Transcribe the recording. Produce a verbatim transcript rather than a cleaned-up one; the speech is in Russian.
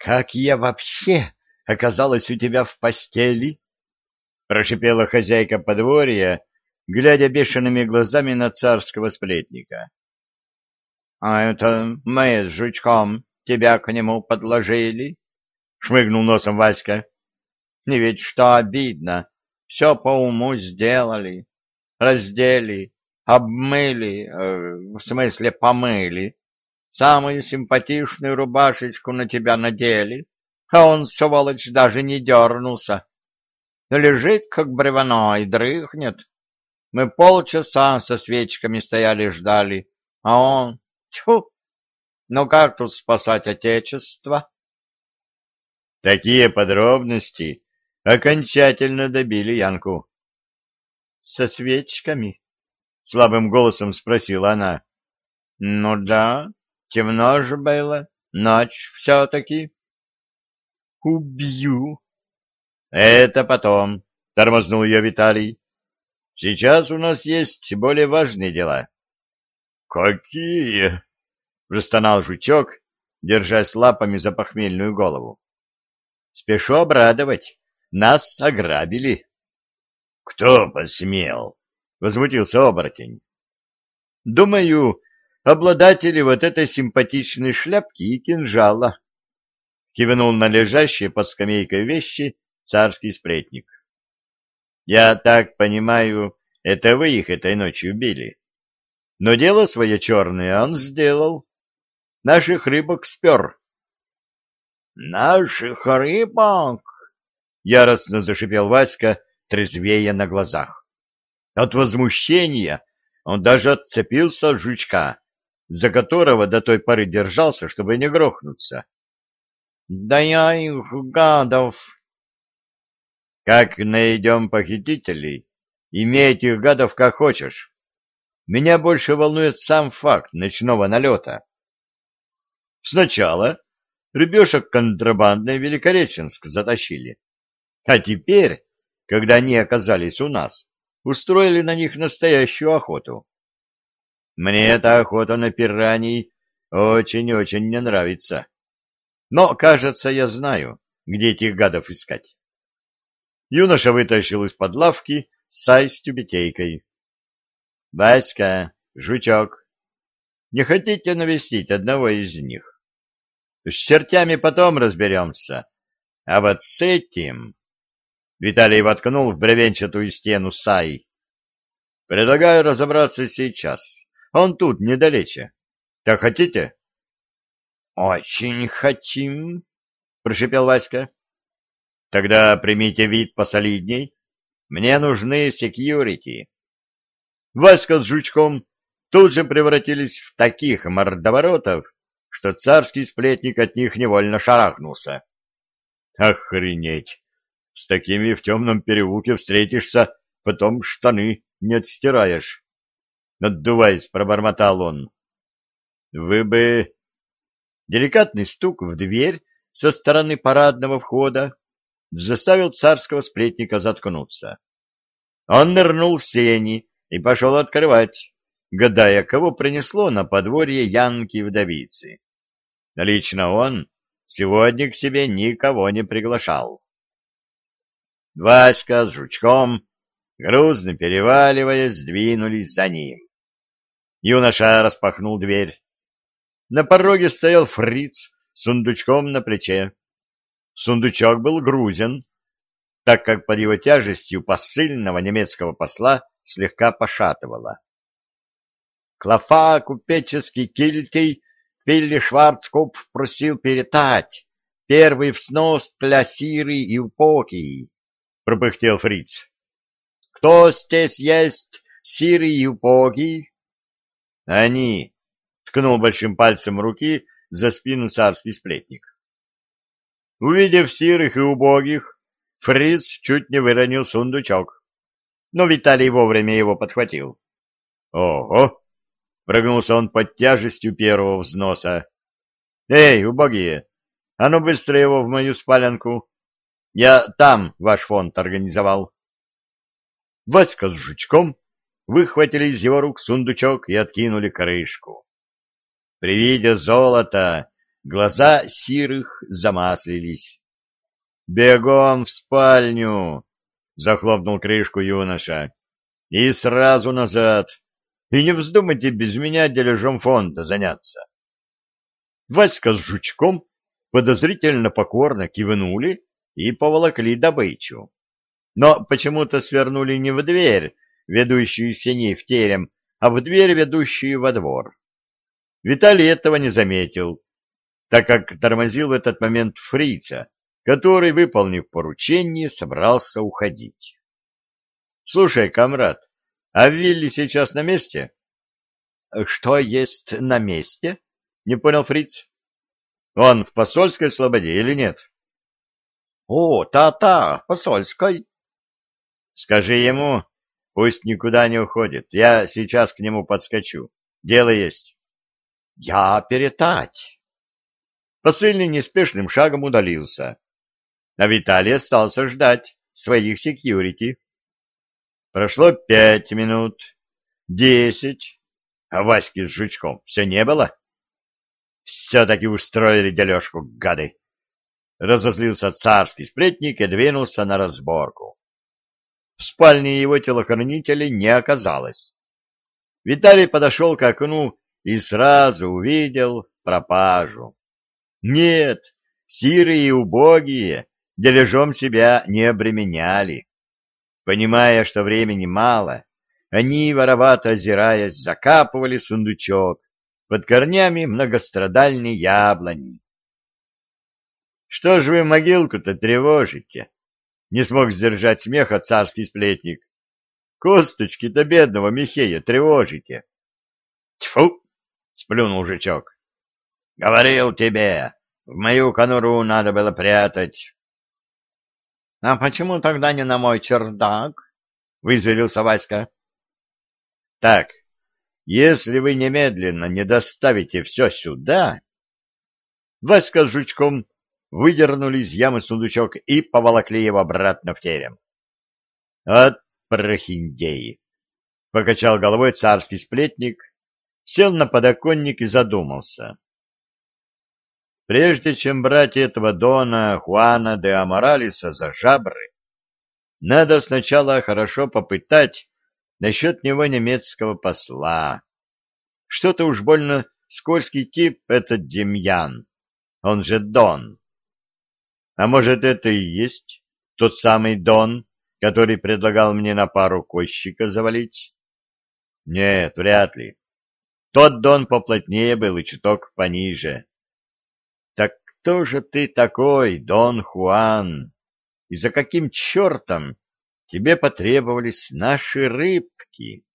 Как я вообще оказалась у тебя в постели? Прошипела хозяйка подворья, глядя бешеными глазами на царского сплетника. — А это мы с жучком тебя к нему подложили? — шмыгнул носом Васька. — Не ведь что обидно, все по уму сделали, раздели, обмыли, э, в смысле помыли, самую симпатичную рубашечку на тебя надели, а он, сволочь, даже не дернулся. Лежит, как бревно, и дрыхнет. Мы полчаса со свечками стояли ждали, а он... Тьфу! Ну как тут спасать отечество? Такие подробности окончательно добили Янку. — Со свечками? — слабым голосом спросила она. — Ну да, темно же было, ночь все-таки. — Убью! — Это потом, — тормознул ее Виталий. — Сейчас у нас есть более важные дела. — Какие? — простонал жучок, держась лапами за похмельную голову. — Спешу обрадовать. Нас ограбили. — Кто посмел? — возмутился оборотень. — Думаю, обладатели вот этой симпатичной шляпки и кинжала. — кивнул на лежащие под скамейкой вещи царский сплетник. — Я так понимаю, это вы их этой ночью убили. Но дело свое черное он сделал. Наших рыбок спер. — Наших рыбок? — яростно зашипел Васька, трезвея на глазах. От возмущения он даже отцепился от жучка, за которого до той поры держался, чтобы не грохнуться. — Да я их, гадов! — Как найдем похитителей, имей этих гадов как хочешь. Меня больше волнует сам факт ночного налета. Сначала рыбешек контрабандной в Великореченск затащили, а теперь, когда они оказались у нас, устроили на них настоящую охоту. Мне эта охота на пираний очень-очень не нравится. Но, кажется, я знаю, где этих гадов искать. Юноша вытащил из-под лавки сай с тюбетейкой. — Васька, жучок, не хотите навестить одного из них? С чертями потом разберемся, а вот с этим... Виталий воткнул в бревенчатую стену сай. — Предлагаю разобраться сейчас. Он тут, недалече. Так хотите? — Очень хотим, — прошипел Васька. — Тогда примите вид посолидней. Мне нужны секьюрити. Васька с жучком тут же превратились в таких мордоворотов, что царский сплетник от них невольно шарахнулся. Охренеть! С такими в темном переулке встретишься, потом штаны не отстираешь. Отдуваясь, пробормотал он. Вы бы... Деликатный стук в дверь со стороны парадного входа заставил царского сплетника заткнуться. Он нырнул в сени и пошел открывать, гадая, кого принесло на подворье Янки-вдовицы. Лично он сегодня к себе никого не приглашал. Васька с жучком, грузно переваливаясь, двинулись за ним. Юноша распахнул дверь. На пороге стоял фриц с сундучком на плече. Сундучок был грузен, так как под его тяжестью посыльного немецкого посла слегка пошатывало. Клафа купеческий кильтей Вилли Шварцкопф просил передать первый взнос для Сиры и Упоки, — пропыхтел фриц. — Кто здесь есть Сиры и Упоки? — Они, — ткнул большим пальцем руки за спину царский сплетник. Увидев сирых и убогих, фриц чуть не выронил сундучок, но Виталий вовремя его подхватил. — Ого! — прогнулся он под тяжестью первого взноса. — Эй, убогие, а ну быстро его в мою спаленку. Я там ваш фонд организовал. Васька с жучком выхватили из его рук сундучок и откинули крышку. При виде золота Глаза Сирых замаслились. «Бегом в спальню!» — захлопнул крышку юноша. «И сразу назад. И не вздумайте без меня дележом фонда заняться». Васька с Жучком подозрительно покорно кивнули и поволокли добычу. Но почему-то свернули не в дверь, ведущую из сеней в терем, а в дверь, ведущую во двор. Виталий этого не заметил, так как тормозил в этот момент фрица, который, выполнив поручение, собрался уходить. — Слушай, комрад, а Вилли сейчас на месте? — Что есть на месте? — не понял фриц. — Он в посольской слободе или нет? — О, та-та, посольской. — Скажи ему, пусть никуда не уходит. Я сейчас к нему подскочу. Дело есть. — Я перетать. Посыльный неспешным шагом удалился, а Виталий остался ждать своих секьюрити. Прошло пять минут, десять, а Васьки с Жучком все не было. Все-таки устроили дележку, гады. Разозлился царский сплетник и двинулся на разборку. В спальне его телохранителей не оказалось. Виталий подошел к окну и сразу увидел пропажу. Нет, сирые и убогие дележом себя не обременяли. Понимая, что времени мало, они, воровато озираясь, закапывали сундучок под корнями многострадальной яблони. — Что ж вы могилку-то тревожите? — не смог сдержать смеха царский сплетник. — Косточки-то бедного Михея тревожите. — Тьфу! — сплюнул жучок. — Говорил тебе, в мою конуру надо было прятать. — А почему тогда не на мой чердак? — вызверился Васька. — Так, если вы немедленно не доставите все сюда... Васька с Жучком выдернули из ямы сундучок и поволокли его обратно в терем. — От прохиндеи! — покачал головой царский сплетник, сел на подоконник и задумался. Прежде чем брать этого дона Хуана де Аморалеса за жабры, надо сначала хорошо попытать насчет него немецкого посла. Что-то уж больно скользкий тип этот Демьян, он же Дон. А может, это и есть тот самый Дон, который предлагал мне на пару кощика завалить? Нет, вряд ли. Тот Дон поплотнее был и чуток пониже. Так кто же ты такой, Дон Хуан? И за каким чертом тебе потребовались наши рыбки?